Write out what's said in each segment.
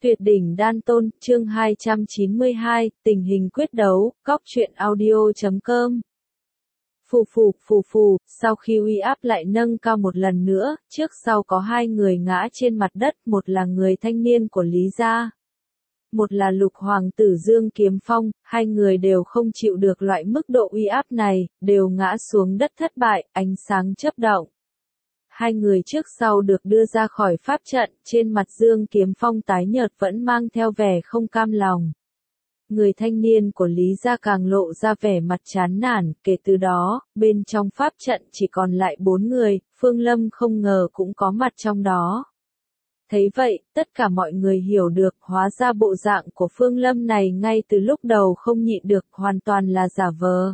Tuyệt đỉnh đan tôn, chương 292, tình hình quyết đấu, góc truyện audio.com. Phù phù, sau khi uy áp lại nâng cao một lần nữa, trước sau có hai người ngã trên mặt đất, một là người thanh niên của Lý gia, một là lục hoàng tử Dương Kiếm Phong, hai người đều không chịu được loại mức độ uy áp này, đều ngã xuống đất thất bại, ánh sáng chớp động. Hai người trước sau được đưa ra khỏi pháp trận, trên mặt Dương Kiếm Phong tái nhợt vẫn mang theo vẻ không cam lòng. Người thanh niên của Lý gia càng lộ ra vẻ mặt chán nản, kể từ đó, bên trong pháp trận chỉ còn lại 4 người, Phương Lâm không ngờ cũng có mặt trong đó. Thấy vậy, tất cả mọi người hiểu được, hóa ra bộ dạng của Phương Lâm này ngay từ lúc đầu không nhịn được, hoàn toàn là giả vờ.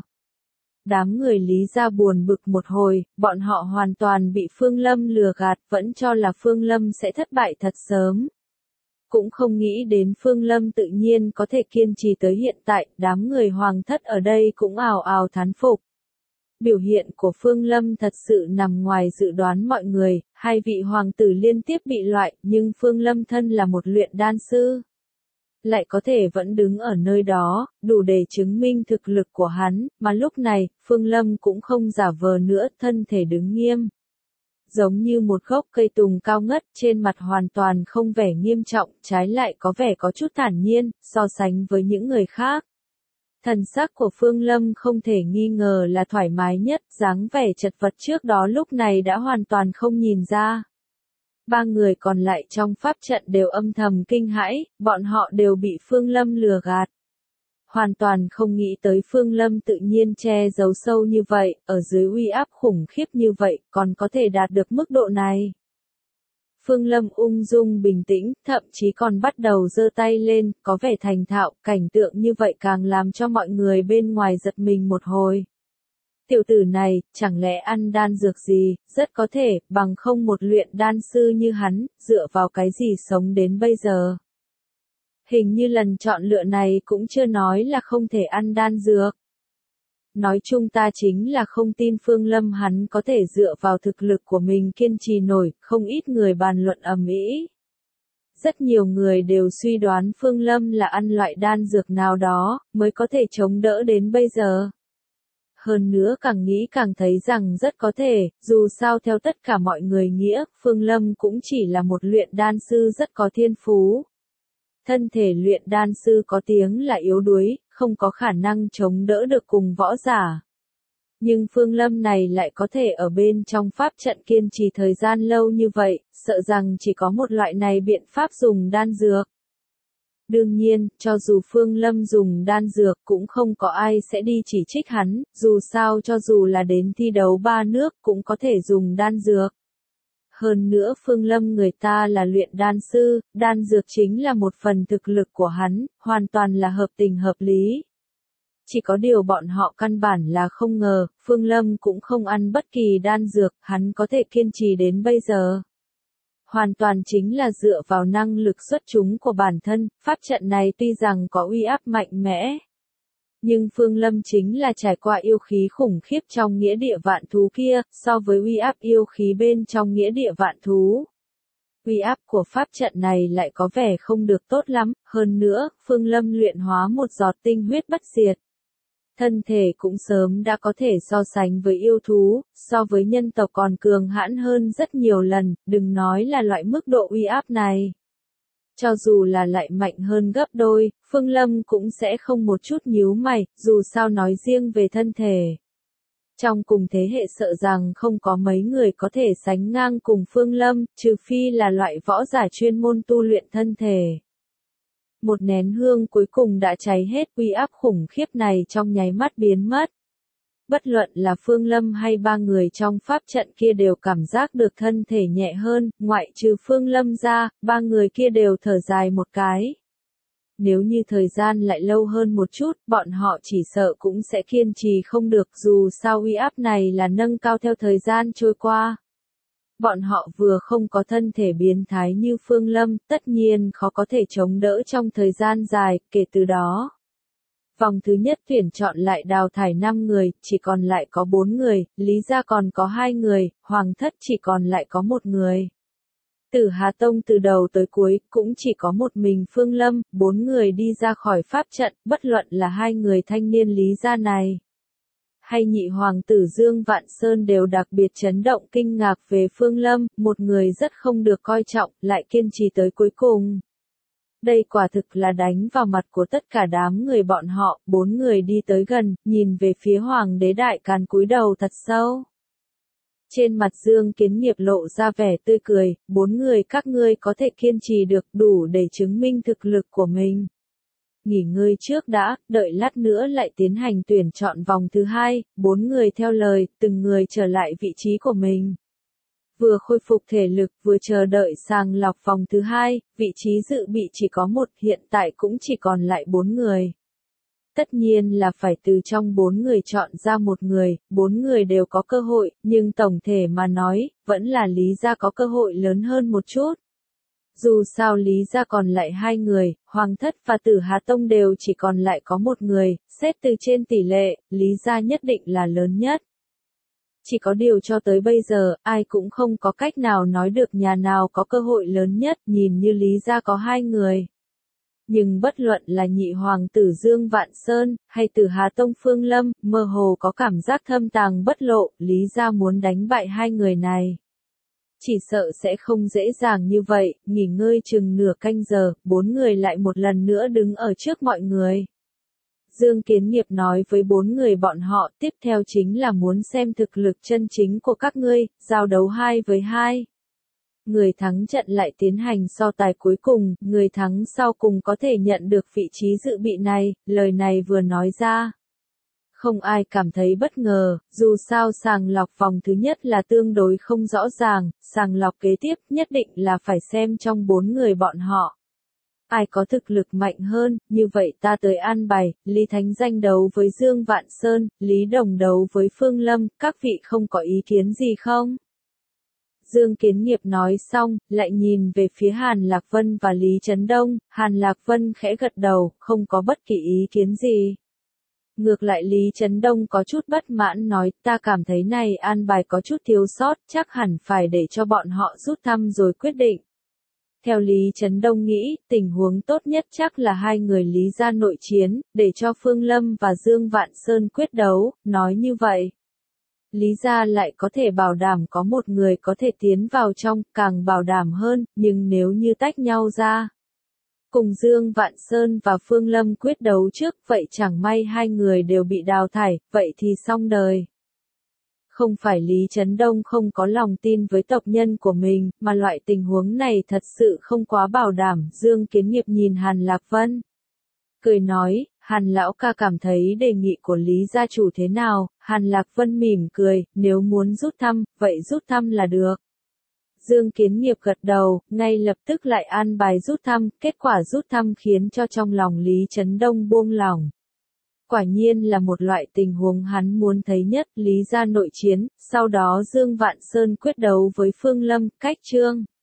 Đám người Lý gia buồn bực một hồi, bọn họ hoàn toàn bị Phương Lâm lừa gạt, vẫn cho là Phương Lâm sẽ thất bại thật sớm. Cũng không nghĩ đến Phương Lâm tự nhiên có thể kiên trì tới hiện tại, đám người hoàng thất ở đây cũng ào ào thán phục. Biểu hiện của Phương Lâm thật sự nằm ngoài dự đoán mọi người, hai vị hoàng tử liên tiếp bị loại, nhưng Phương Lâm thân là một luyện đan sư, lại có thể vẫn đứng ở nơi đó, đủ để chứng minh thực lực của hắn, mà lúc này, Phương Lâm cũng không giả vờ nữa, thân thể đứng nghiêm. Giống như một gốc cây tùng cao ngất, trên mặt hoàn toàn không vẻ nghiêm trọng, trái lại có vẻ có chút thản nhiên, so sánh với những người khác. Thần sắc của Phương Lâm không thể nghi ngờ là thoải mái nhất, dáng vẻ chật vật trước đó lúc này đã hoàn toàn không nhìn ra. Ba người còn lại trong pháp trận đều âm thầm kinh hãi, bọn họ đều bị Phương Lâm lừa gạt. Hoàn toàn không nghĩ tới Phương Lâm tự nhiên che giấu sâu như vậy, ở dưới uy áp khủng khiếp như vậy, còn có thể đạt được mức độ này. Phương Lâm ung dung bình tĩnh, thậm chí còn bắt đầu giơ tay lên, có vẻ thành thạo, cảnh tượng như vậy càng làm cho mọi người bên ngoài giật mình một hồi. Tiểu tử này, chẳng lẽ ăn đan dược gì, rất có thể, bằng không một luyện đan sư như hắn, dựa vào cái gì sống đến bây giờ. Hình như lần chọn lựa này cũng chưa nói là không thể ăn đan dược. Nói chung ta chính là không tin Phương Lâm hắn có thể dựa vào thực lực của mình kiên trì nổi, không ít người bàn luận ầm ĩ. Rất nhiều người đều suy đoán Phương Lâm là ăn loại đan dược nào đó, mới có thể chống đỡ đến bây giờ. Hơn nữa càng nghĩ càng thấy rằng rất có thể, dù sao theo tất cả mọi người nghĩa, Phương Lâm cũng chỉ là một luyện đan sư rất có thiên phú. Thân thể luyện đan sư có tiếng là yếu đuối, không có khả năng chống đỡ được cùng võ giả. Nhưng Phương Lâm này lại có thể ở bên trong pháp trận kiên trì thời gian lâu như vậy, sợ rằng chỉ có một loại này biện pháp dùng đan dược. Đương nhiên, cho dù Phương Lâm dùng đan dược cũng không có ai sẽ đi chỉ trích hắn, dù sao cho dù là đến thi đấu 3 nước cũng có thể dùng đan dược. Hơn nữa Phương Lâm người ta là luyện đan sư, đan dược chính là một phần thực lực của hắn, hoàn toàn là hợp tình hợp lý. Chỉ có điều bọn họ căn bản là không ngờ, Phương Lâm cũng không ăn bất kỳ đan dược, hắn có thể kiên trì đến bây giờ. Hoàn toàn chính là dựa vào năng lực xuất chúng của bản thân, pháp trận này tuy rằng có uy áp mạnh mẽ. Nhưng Phương Lâm chính là trải qua yêu khí khủng khiếp trong nghĩa địa vạn thú kia, so với uy áp yêu khí bên trong nghĩa địa vạn thú. Uy áp của pháp trận này lại có vẻ không được tốt lắm, hơn nữa, Phương Lâm luyện hóa một giọt tinh huyết bất diệt. Thân thể cũng sớm đã có thể so sánh với yêu thú, so với nhân tộc còn cường hãn hơn rất nhiều lần, đừng nói là loại mức độ uy áp này. Cho dù là lại mạnh hơn gấp đôi, Phương Lâm cũng sẽ không một chút nhíu mày, dù sao nói riêng về thân thể. Trong cùng thế hệ sợ rằng không có mấy người có thể sánh ngang cùng Phương Lâm, trừ phi là loại võ giả chuyên môn tu luyện thân thể. Một nén hương cuối cùng đã cháy hết, uy áp khủng khiếp này trong nháy mắt biến mất. Bất luận là Phương Lâm hay ba người trong pháp trận kia đều cảm giác được thân thể nhẹ hơn, ngoại trừ Phương Lâm ra, ba người kia đều thở dài một cái. Nếu như thời gian lại lâu hơn một chút, bọn họ chỉ sợ cũng sẽ kiên trì không được, dù sao uy áp này là nâng cao theo thời gian trôi qua. Bọn họ vừa không có thân thể biến thái như Phương Lâm, tất nhiên khó có thể chống đỡ trong thời gian dài, kể từ đó. Vòng thứ nhất tuyển chọn lại đào thải 5 người, chỉ còn lại có 4 người, Lý gia còn có 2 người, Hoàng thất chỉ còn lại có 1 người. Tử Hà Tông từ đầu tới cuối cũng chỉ có một mình Phương Lâm, 4 người đi ra khỏi pháp trận, bất luận là hai người thanh niên Lý gia này hay nhị hoàng tử Dương Vạn Sơn đều đặc biệt chấn động kinh ngạc về Phương Lâm, một người rất không được coi trọng, lại kiên trì tới cuối cùng. Đây quả thực là đánh vào mặt của tất cả đám người bọn họ, 4 người đi tới gần, nhìn về phía Hoàng đế Đại Càn cúi đầu thật sâu. Trên mặt Dương Kiến Nghiệp lộ ra vẻ tươi cười, 4 người các ngươi có thể kiên trì được đủ để chứng minh thực lực của mình. Nghỉ ngơi trước đã, đợi lát nữa lại tiến hành tuyển chọn vòng thứ 2, 4 người theo lời, từng người trở lại vị trí của mình. Vừa khôi phục thể lực vừa chờ đợi sàng lọc vòng thứ 2, vị trí dự bị chỉ có 1, hiện tại cũng chỉ còn lại 4 người. Tất nhiên là phải từ trong 4 người chọn ra một người, 4 người đều có cơ hội, nhưng tổng thể mà nói, vẫn là Lý gia có cơ hội lớn hơn một chút. Dù sao Lý gia còn lại 2 người, Hoàng thất và Tử Hà Tông đều chỉ còn lại có 1 người, xét từ trên tỷ lệ, Lý gia nhất định là lớn nhất. Chỉ có điều cho tới bây giờ, ai cũng không có cách nào nói được nhà nào có cơ hội lớn nhất, nhìn như Lý gia có 2 người. Nhưng bất luận là nhị hoàng tử Dương Vạn Sơn, hay Tử Hà Tông Phương Lâm, mơ hồ có cảm giác thâm tàng bất lộ, Lý gia muốn đánh bại 2 người này. Chỉ sợ sẽ không dễ dàng như vậy, nghỉ ngơi chừng nửa canh giờ, 4 người lại một lần nữa đứng ở trước mọi người. Dương Kiến Nghiệp nói với 4 người bọn họ, tiếp theo chính là muốn xem thực lực chân chính của các ngươi, giao đấu 2 với 2. Người thắng trận lại tiến hành so tài cuối cùng, người thắng sau cùng có thể nhận được vị trí dự bị này, lời này vừa nói ra. Không ai cảm thấy bất ngờ, dù sao sàng lọc vòng thứ nhất là tương đối không rõ ràng, sàng lọc kế tiếp nhất định là phải xem trong 4 người bọn họ. Ai có thực lực mạnh hơn, như vậy ta tới an bài, Lý Thánh Danh đấu với Dương Vạn Sơn, Lý Đồng đấu với Phương Lâm, các vị không có ý kiến gì không? Dương Kiến Nghiệp nói xong, lại nhìn về phía Hàn Lạc Vân và Lý Chấn Đông, Hàn Lạc Vân khẽ gật đầu, không có bất kỳ ý kiến gì. Ngược lại Lý Chấn Đông có chút bất mãn nói, ta cảm thấy này an bài có chút thiếu sót, chắc hẳn phải để cho bọn họ rút thăm rồi quyết định. Theo Lý Chấn Đông nghĩ, tình huống tốt nhất chắc là 2 người Lý gia nội chiến, để cho Phương Lâm và Dương Vạn Sơn quyết đấu, nói như vậy. Lý gia lại có thể bảo đảm có một người có thể tiến vào trong, càng bảo đảm hơn, nhưng nếu như tách nhau ra. Cùng Dương Vạn Sơn và Phương Lâm quyết đấu trước, vậy chẳng may 2 người đều bị đào thải, vậy thì xong đời. Không phải Lý Chấn Đông không có lòng tin với tộc nhân của mình, mà loại tình huống này thật sự không quá bảo đảm, Dương Kiến Nghiệp nhìn Hàn Lạc Vân. Cười nói, Hàn lão ca cảm thấy đề nghị của Lý gia chủ thế nào, Hàn Lạc Vân mỉm cười, nếu muốn rút thăm, vậy rút thăm là được. Dương Kiến Nghiệp gật đầu, ngay lập tức lại an bài rút thăm, kết quả rút thăm khiến cho trong lòng Lý Chấn Đông buông lỏng. Quả nhiên là một loại tình huống hắn muốn thấy nhất, Lý gia nội chiến, sau đó Dương Vạn Sơn quyết đấu với Phương Lâm, cách chương.